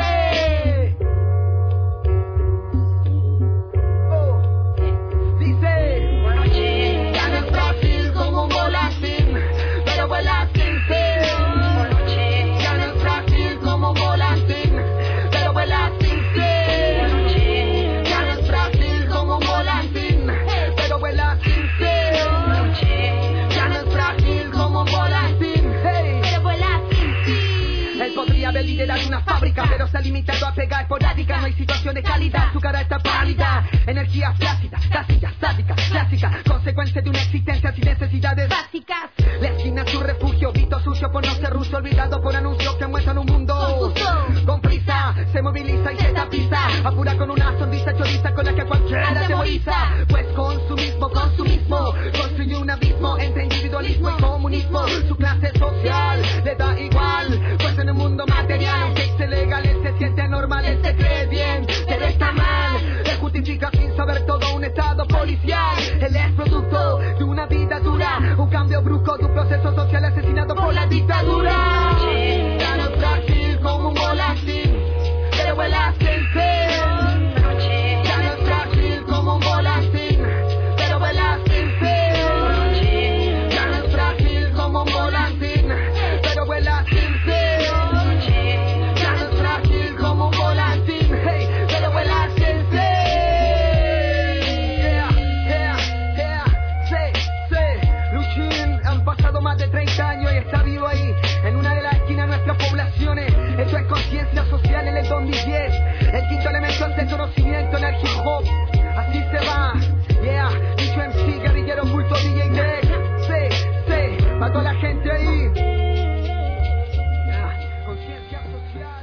Oh. Dice, ya no es fácil como un volantín, pero vuela sin fin. Ya no es fácil como un volantín, pero vuela sin fin. Ya no es frágil como un volantín, pero vuela sin fin. Ya no es frágil como un volantín, pero vuela sin fin. Él podría haber liderado una fábrica, pero se ha limitado a pegar esporádica. No hay situación de calidad, su cara está pálida. Energía flácida, casilla, sádica, clásica, consecuencia de una existencia sin necesidades básicas. La esquina es su refugio, visto sucio por no ser ruso, olvidado por anuncios que muestran un mundo con prisa. Se moviliza y se tapiza, apura con una sonrisa choriza con la que cualquiera atemoriza. Pues consumismo, consumismo, construye un abismo entre individualismo y comunismo. Su clase social le da igual, pues en el mundo material, aunque es legal, él se siente normal, él se cree bien, pero está mal. Él justifica sin saber todo un estado policial. Él es producto de una vida dura, un cambio brusco de un proceso social asesinado por la dictadura. Ya no es frágil como un volantín, pero vuela sin fin. Ya no es frágil como un volantín, pero vuela sin fin. Ya no es frágil como un volantín, pero vuela sin fin. Ya no es frágil como un volantín, hey, pero vuela sin fin. Yeah, yeah, yeah, sí, sí. Luchín, han pasado más de treinta años y está vivo ahí, en una de las esquinas de nuestras poblaciones. Esto es conciencia social en el dos mil diez. El quinto elemento es el conocimiento en el hip hop. Así se va, yeah. Dicho M C, guerrillero, culto, D J Deck. Sí, sí, para toda la gente ahí. Yeah. Conciencia social.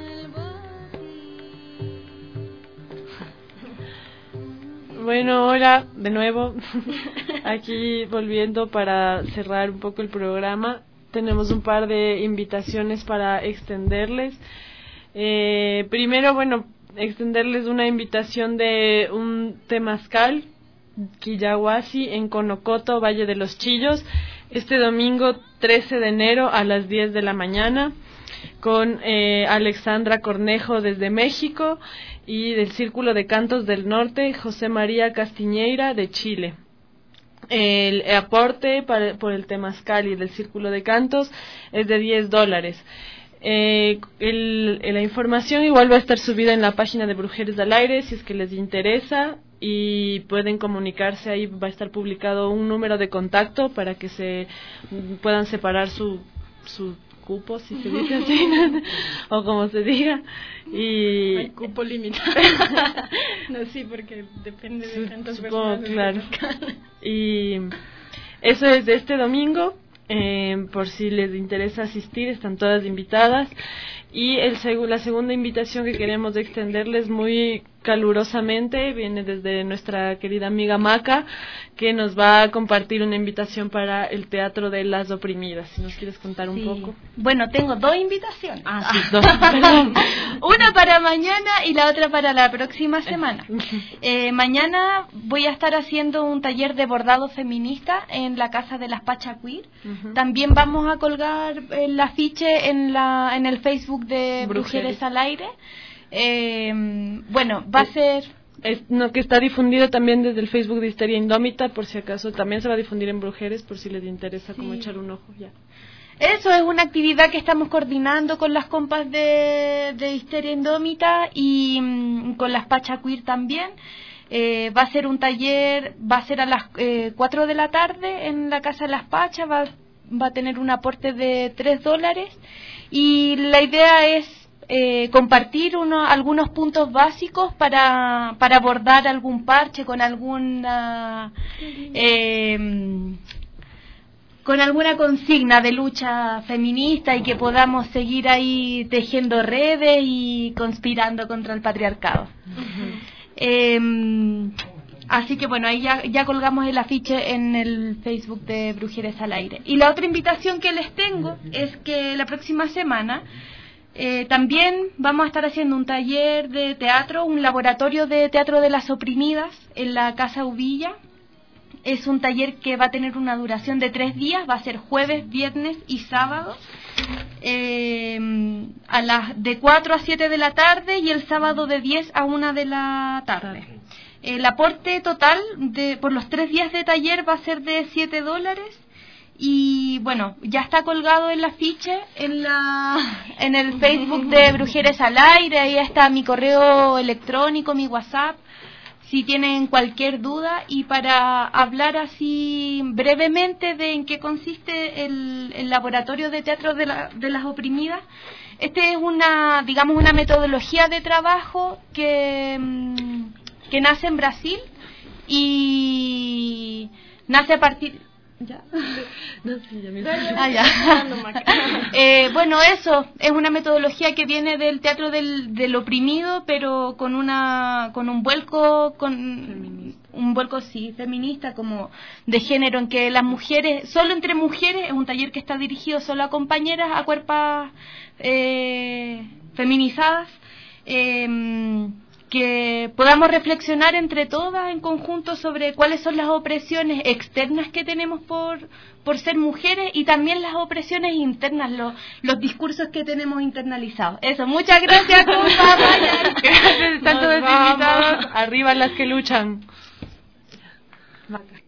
Bueno, hola, de nuevo, aquí volviendo para cerrar un poco el programa. Tenemos un par de invitaciones para extenderles. Eh, primero, bueno, extenderles una invitación de un temazcal, Quillahuasi, en Conocoto, Valle de los Chillos, este domingo trece de enero a las diez de la mañana, con eh, Alexandra Cornejo desde México y del Círculo de Cantos del Norte, José María Castiñeira de Chile. El aporte para, por el temazcal y del círculo de cantos es de diez dólares. Eh, el, la información igual va a estar subida en la página de Brujeres al Aire si es que les interesa, y pueden comunicarse ahí. Va a estar publicado un número de contacto para que se puedan separar su, su cupo, si se dice así, o como se diga. Y hay cupo limitado. No, sí, porque depende de tantas Supongo, personas. Claro. Y eso es de este domingo. Eh, por si les interesa asistir, están todas invitadas. Y el seg- la segunda invitación que queremos extenderles muy calurosamente viene desde nuestra querida amiga Maca, que nos va a compartir una invitación para el Teatro de las Oprimidas. Si nos quieres contar un Sí. poco. Bueno, tengo dos invitaciones. Ah, sí, dos. Perdón. Una para mañana y la otra para la próxima semana. Eh, mañana voy a estar haciendo un taller de bordado feminista en la Casa de las Pacha Queer. Uh-huh. También vamos a colgar el afiche en, la, en el Facebook de Brujeres, Brujeres al Aire. Eh, bueno, va a ser... Es, no, que está difundido también desde el Facebook de Histeria Indómita, por si acaso. También se va a difundir en Brujeres, por si les interesa sí. como echar un ojo ya. Eso es una actividad que estamos coordinando con las compas de, de Histeria Indómita y mmm, con las Pacha Queer también. Eh, va a ser un taller, va a ser a las eh, cuatro de la tarde en la Casa de las Pachas, va, va a tener un aporte de tres dólares y la idea es eh, compartir uno, algunos puntos básicos para, para abordar algún parche con alguna... Eh, con alguna consigna de lucha feminista y que podamos seguir ahí tejiendo redes y conspirando contra el patriarcado. Uh-huh. Eh, así que bueno, ahí ya, ya colgamos el afiche en el Facebook de Brujeres al Aire. Y la otra invitación que les tengo es que la próxima semana eh, también vamos a estar haciendo un taller de teatro, un laboratorio de teatro de las oprimidas en la Casa Uvilla. Es un taller que va a tener una duración de tres días, va a ser jueves, viernes y sábado, eh, a las de cuatro a siete de la tarde y el sábado de diez a una de la tarde. El aporte total de por los tres días de taller va a ser de siete dólares y bueno, ya está colgado el afiche en, la, en el Facebook de Brujeres al Aire, ahí está mi correo electrónico, mi WhatsApp. Si tienen cualquier duda y para hablar así brevemente de en qué consiste el, el laboratorio de teatro de, la, de las oprimidas, este es una, digamos, una metodología de trabajo que, que nace en Brasil y nace a partir... ¿Ya? No, sí, ya me ah, ya. eh, bueno, eso es una metodología que viene del teatro del, del oprimido, pero con una con un vuelco con feminista. un vuelco sí feminista, como de género, en que las mujeres, solo entre mujeres, es un taller que está dirigido solo a compañeras, a cuerpas eh, feminizadas. Eh, que podamos reflexionar entre todas en conjunto sobre cuáles son las opresiones externas que tenemos por por ser mujeres y también las opresiones internas, los, los discursos que tenemos internalizados. Eso, muchas gracias, compa. Gracias, tanto de invitados. Arriba las que luchan. Maca.